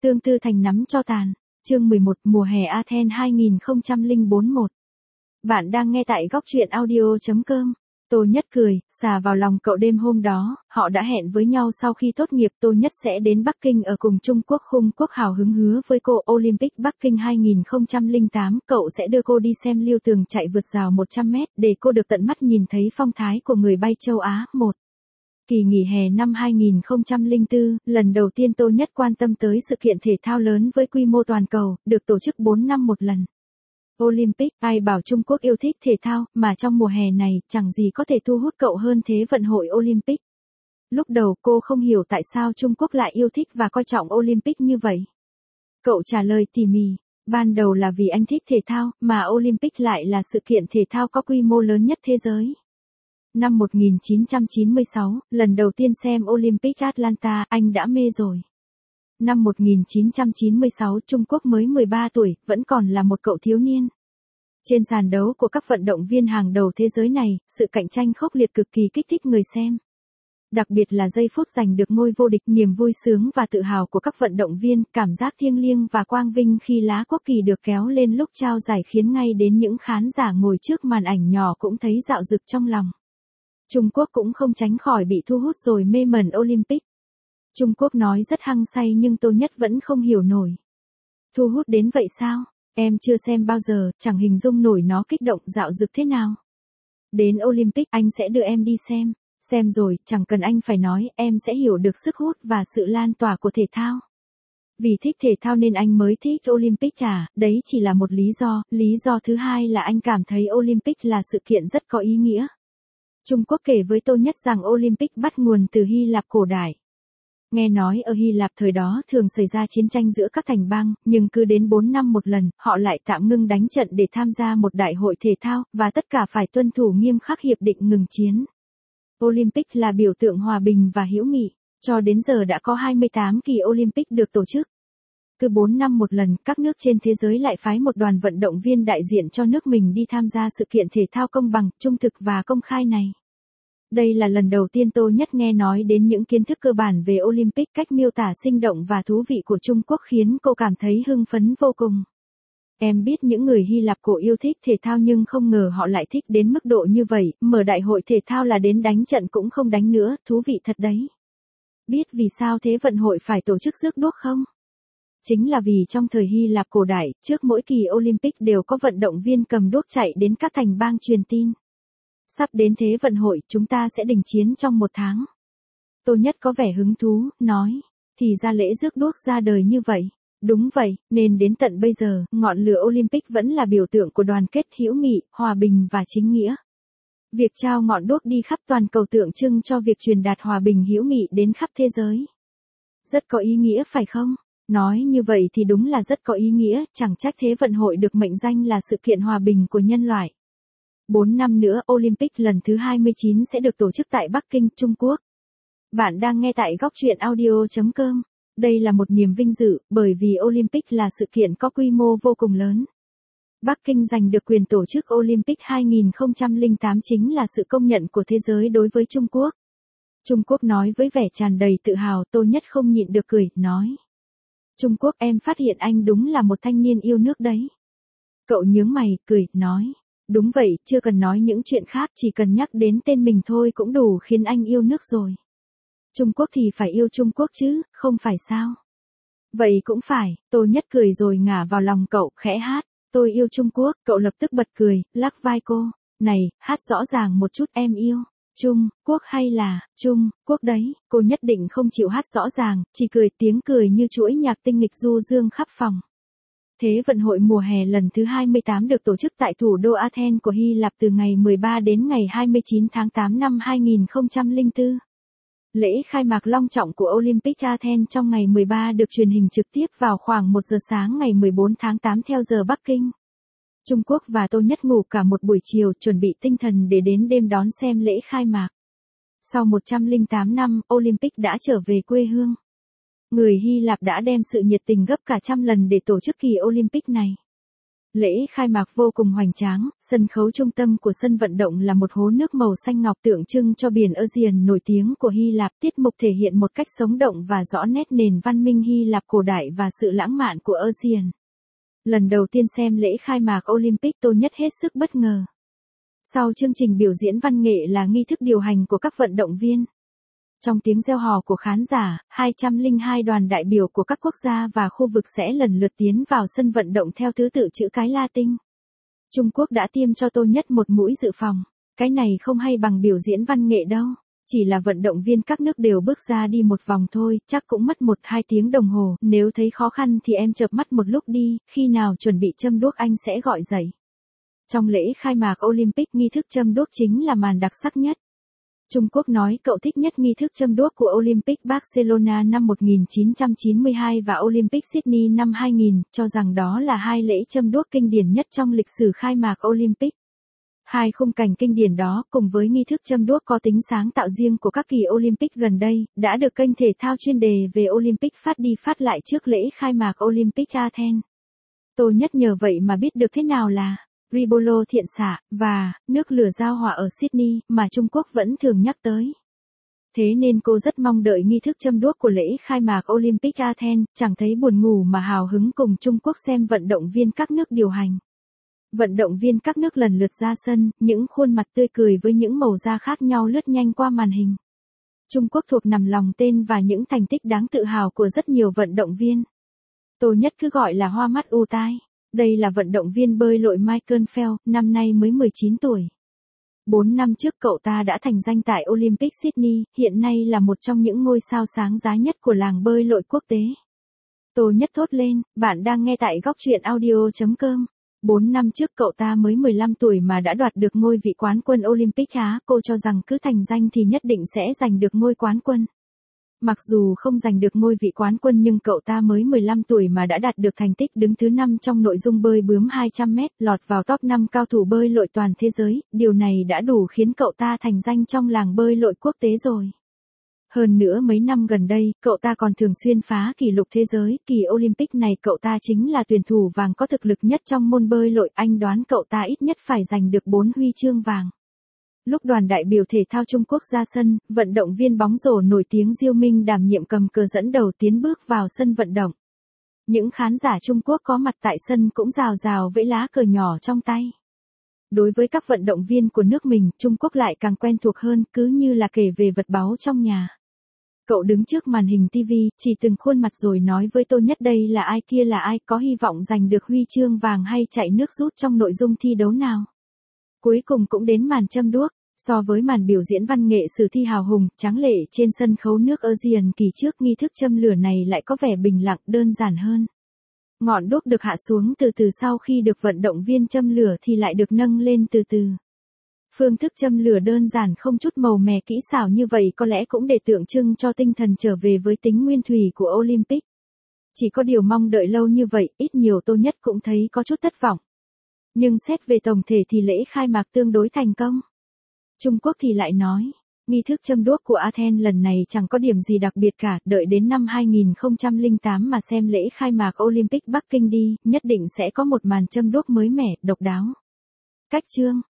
Tương tư thành nắm cho tàn. Chương 11 mùa hè Athens 2004-1. Bạn đang nghe tại góc truyện audio.com. Tô Nhất cười, xà vào lòng cậu. Đêm hôm đó, họ đã hẹn với nhau sau khi tốt nghiệp Tô Nhất sẽ đến Bắc Kinh ở cùng Trung Quốc. Khung Quốc hào hứng hứa với cô Olympic Bắc Kinh 2008, cậu sẽ đưa cô đi xem Lưu Tường chạy vượt rào 100 mét để cô được tận mắt nhìn thấy phong thái của người bay châu Á. Kỳ nghỉ hè năm 2004, lần đầu tiên Tô Nhất quan tâm tới sự kiện thể thao lớn với quy mô toàn cầu, được tổ chức 4 năm một lần. Olympic, ai bảo Trung Quốc yêu thích thể thao, mà trong mùa hè này, chẳng gì có thể thu hút cậu hơn Thế vận hội Olympic. Lúc đầu cô không hiểu tại sao Trung Quốc lại yêu thích và coi trọng Olympic như vậy. Cậu trả lời tỉ mỉ, ban đầu là vì anh thích thể thao, mà Olympic lại là sự kiện thể thao có quy mô lớn nhất thế giới. Năm 1996, lần đầu tiên xem Olympic Atlanta, anh đã mê rồi. Năm 1996, Trung Quốc mới 13 tuổi, vẫn còn là một cậu thiếu niên. Trên sàn đấu của các vận động viên hàng đầu thế giới này, sự cạnh tranh khốc liệt cực kỳ kích thích người xem. Đặc biệt là giây phút giành được ngôi vô địch, niềm vui sướng và tự hào của các vận động viên, cảm giác thiêng liêng và quang vinh khi lá quốc kỳ được kéo lên lúc trao giải khiến ngay đến những khán giả ngồi trước màn ảnh nhỏ cũng thấy dạo dực trong lòng. Trung Quốc cũng không tránh khỏi bị thu hút rồi mê mẩn Olympic. Trung Quốc nói rất hăng say nhưng Tô Nhất vẫn không hiểu nổi. Thu hút đến vậy sao? Em chưa xem bao giờ, chẳng hình dung nổi nó kích động dạo dực thế nào. Đến Olympic anh sẽ đưa em đi xem. Xem rồi, chẳng cần anh phải nói, em sẽ hiểu được sức hút và sự lan tỏa của thể thao. Vì thích thể thao nên anh mới thích Olympic à, đấy chỉ là một lý do thứ hai là anh cảm thấy Olympic là sự kiện rất có ý nghĩa. Trung Quốc kể với Tô Nhất rằng Olympic bắt nguồn từ Hy Lạp cổ đại. Nghe nói ở Hy Lạp thời đó thường xảy ra chiến tranh giữa các thành bang, nhưng cứ đến 4 năm một lần, họ lại tạm ngưng đánh trận để tham gia một đại hội thể thao, và tất cả phải tuân thủ nghiêm khắc hiệp định ngừng chiến. Olympic là biểu tượng hòa bình và hữu nghị, cho đến giờ đã có 28 kỳ Olympic được tổ chức. Cứ 4 năm một lần, các nước trên thế giới lại phái một đoàn vận động viên đại diện cho nước mình đi tham gia sự kiện thể thao công bằng, trung thực và công khai này. Đây là lần đầu tiên Tô Nhất nghe nói đến những kiến thức cơ bản về Olympic, cách miêu tả sinh động và thú vị của Trung Quốc khiến cô cảm thấy hưng phấn vô cùng. Em biết những người Hy Lạp cổ yêu thích thể thao nhưng không ngờ họ lại thích đến mức độ như vậy, mở đại hội thể thao là đến đánh trận cũng không đánh nữa, thú vị thật đấy. Biết vì sao Thế vận hội phải tổ chức rước đuốc không? Chính là vì trong thời Hy Lạp cổ đại, trước mỗi kỳ Olympic đều có vận động viên cầm đuốc chạy đến các thành bang truyền tin. Sắp đến Thế vận hội, chúng ta sẽ đình chiến trong 1 tháng. Tô Nhất có vẻ hứng thú, nói, thì ra lễ rước đuốc ra đời như vậy. Đúng vậy, nên đến tận bây giờ, ngọn lửa Olympic vẫn là biểu tượng của đoàn kết, hữu nghị, hòa bình và chính nghĩa. Việc trao ngọn đuốc đi khắp toàn cầu tượng trưng cho việc truyền đạt hòa bình hữu nghị đến khắp thế giới. Rất có ý nghĩa phải không? Nói như vậy thì đúng là rất có ý nghĩa, chẳng trách Thế vận hội được mệnh danh là sự kiện hòa bình của nhân loại. 4 năm nữa, Olympic lần thứ 29 sẽ được tổ chức tại Bắc Kinh, Trung Quốc. Bạn đang nghe tại góc truyện audio.com. Đây là một niềm vinh dự, bởi vì Olympic là sự kiện có quy mô vô cùng lớn. Bắc Kinh giành được quyền tổ chức Olympic 2008 chính là sự công nhận của thế giới đối với Trung Quốc. Trung Quốc nói với vẻ tràn đầy tự hào. Tô Nhất không nhịn được cười, nói. Trung Quốc, em phát hiện anh đúng là một thanh niên yêu nước đấy. Cậu nhướng mày, cười, nói. Đúng vậy, chưa cần nói những chuyện khác, chỉ cần nhắc đến tên mình thôi cũng đủ khiến anh yêu nước rồi. Trung Quốc thì phải yêu Trung Quốc chứ, không phải sao? Vậy cũng phải, Tô Nhất cười rồi ngả vào lòng cậu, khẽ hát. Tôi yêu Trung Quốc, cậu lập tức bật cười, lắc vai cô. Này, hát rõ ràng một chút, em yêu Trung Quốc hay là Trung Quốc đấy? Cô nhất định không chịu hát rõ ràng, chỉ cười, tiếng cười như chuỗi nhạc tinh nghịch du dương khắp phòng. Thế vận hội mùa hè lần thứ 28 được tổ chức tại thủ đô Athens của Hy Lạp từ ngày 13 đến ngày 29 tháng 8 năm 2004. Lễ khai mạc long trọng của Olympic Athens trong ngày 13 được truyền hình trực tiếp vào khoảng 1 giờ sáng ngày 14 tháng 8 theo giờ Bắc Kinh. Trung Quốc và Tô Nhất ngủ cả một buổi chiều chuẩn bị tinh thần để đến đêm đón xem lễ khai mạc. Sau 108 năm, Olympic đã trở về quê hương. Người Hy Lạp đã đem sự nhiệt tình gấp cả trăm lần để tổ chức kỳ Olympic này. Lễ khai mạc vô cùng hoành tráng, sân khấu trung tâm của sân vận động là một hố nước màu xanh ngọc tượng trưng cho biển Aegean nổi tiếng của Hy Lạp. Tiết mục thể hiện một cách sống động và rõ nét nền văn minh Hy Lạp cổ đại và sự lãng mạn của Aegean. Lần đầu tiên xem lễ khai mạc Olympic tôi nhất hết sức bất ngờ. Sau chương trình biểu diễn văn nghệ là nghi thức điều hành của các vận động viên. Trong tiếng reo hò của khán giả, 202 đoàn đại biểu của các quốc gia và khu vực sẽ lần lượt tiến vào sân vận động theo thứ tự chữ cái Latin. Trung Quốc đã tiêm cho tôi nhất một mũi dự phòng. Cái này không hay bằng biểu diễn văn nghệ đâu. Chỉ là vận động viên các nước đều bước ra đi một vòng thôi, chắc cũng mất 1-2 tiếng đồng hồ. Nếu thấy khó khăn thì em chợp mắt một lúc đi, khi nào chuẩn bị châm đuốc anh sẽ gọi dậy. Trong lễ khai mạc Olympic, nghi thức châm đuốc chính là màn đặc sắc nhất. Trung Quốc nói cậu thích nhất nghi thức châm đuốc của Olympic Barcelona năm 1992 và Olympic Sydney năm 2000, cho rằng đó là hai lễ châm đuốc kinh điển nhất trong lịch sử khai mạc Olympic. Hai khung cảnh kinh điển đó cùng với nghi thức châm đuốc có tính sáng tạo riêng của các kỳ Olympic gần đây, đã được kênh thể thao chuyên đề về Olympic phát đi phát lại trước lễ khai mạc Olympic Athens. Tôi nhất nhờ vậy mà biết được thế nào là Ribolo thiện xạ, và nước lửa giao hỏa ở Sydney, mà Trung Quốc vẫn thường nhắc tới. Thế nên cô rất mong đợi nghi thức châm đuốc của lễ khai mạc Olympic Athens, chẳng thấy buồn ngủ mà hào hứng cùng Trung Quốc xem vận động viên các nước điều hành. Vận động viên các nước lần lượt ra sân, những khuôn mặt tươi cười với những màu da khác nhau lướt nhanh qua màn hình. Trung Quốc thuộc nằm lòng tên và những thành tích đáng tự hào của rất nhiều vận động viên. Tôi nhất cứ gọi là hoa mắt ù tai. Đây là vận động viên bơi lội Michael Phelps, năm nay mới 19 tuổi. 4 năm trước cậu ta đã thành danh tại Olympic Sydney, hiện nay là một trong những ngôi sao sáng giá nhất của làng bơi lội quốc tế. Tôi nhất thốt lên, bạn đang nghe tại góc truyện audio.com. 4 năm trước cậu ta mới 15 tuổi mà đã đoạt được ngôi vị quán quân Olympic Á, cô cho rằng cứ thành danh thì nhất định sẽ giành được ngôi quán quân. Mặc dù không giành được ngôi vị quán quân nhưng cậu ta mới 15 tuổi mà đã đạt được thành tích đứng thứ 5 trong nội dung bơi bướm 200m, lọt vào top 5 cao thủ bơi lội toàn thế giới, điều này đã đủ khiến cậu ta thành danh trong làng bơi lội quốc tế rồi. Hơn nữa mấy năm gần đây, cậu ta còn thường xuyên phá kỷ lục thế giới, kỳ Olympic này cậu ta chính là tuyển thủ vàng có thực lực nhất trong môn bơi lội, anh đoán cậu ta ít nhất phải giành được 4 huy chương vàng. Lúc đoàn đại biểu thể thao Trung Quốc ra sân, vận động viên bóng rổ nổi tiếng Diêu Minh đảm nhiệm cầm cờ dẫn đầu tiến bước vào sân vận động. Những khán giả Trung Quốc có mặt tại sân cũng rào rào vẫy lá cờ nhỏ trong tay. Đối với các vận động viên của nước mình, Trung Quốc lại càng quen thuộc hơn, cứ như là kể về vật báu trong nhà. Cậu đứng trước màn hình TV, chỉ từng khuôn mặt rồi nói với tôi nhất đây là ai kia là ai, có hy vọng giành được huy chương vàng hay chạy nước rút trong nội dung thi đấu nào. Cuối cùng cũng đến màn châm đuốc. So với màn biểu diễn văn nghệ sử thi hào hùng, tráng lệ trên sân khấu nước Aegean kỳ trước, nghi thức châm lửa này lại có vẻ bình lặng, đơn giản hơn. Ngọn đuốc được hạ xuống từ từ, sau khi được vận động viên châm lửa thì lại được nâng lên từ từ. Phương thức châm lửa đơn giản không chút màu mè kỹ xảo như vậy có lẽ cũng để tượng trưng cho tinh thần trở về với tính nguyên thủy của Olympic. Chỉ có điều mong đợi lâu như vậy, ít nhiều tôi nhất cũng thấy có chút thất vọng. Nhưng xét về tổng thể thì lễ khai mạc tương đối thành công. Trung Quốc thì lại nói, nghi thức châm đuốc của Athens lần này chẳng có điểm gì đặc biệt cả, đợi đến năm 2008 mà xem lễ khai mạc Olympic Bắc Kinh đi, nhất định sẽ có một màn châm đuốc mới mẻ, độc đáo. Cách chương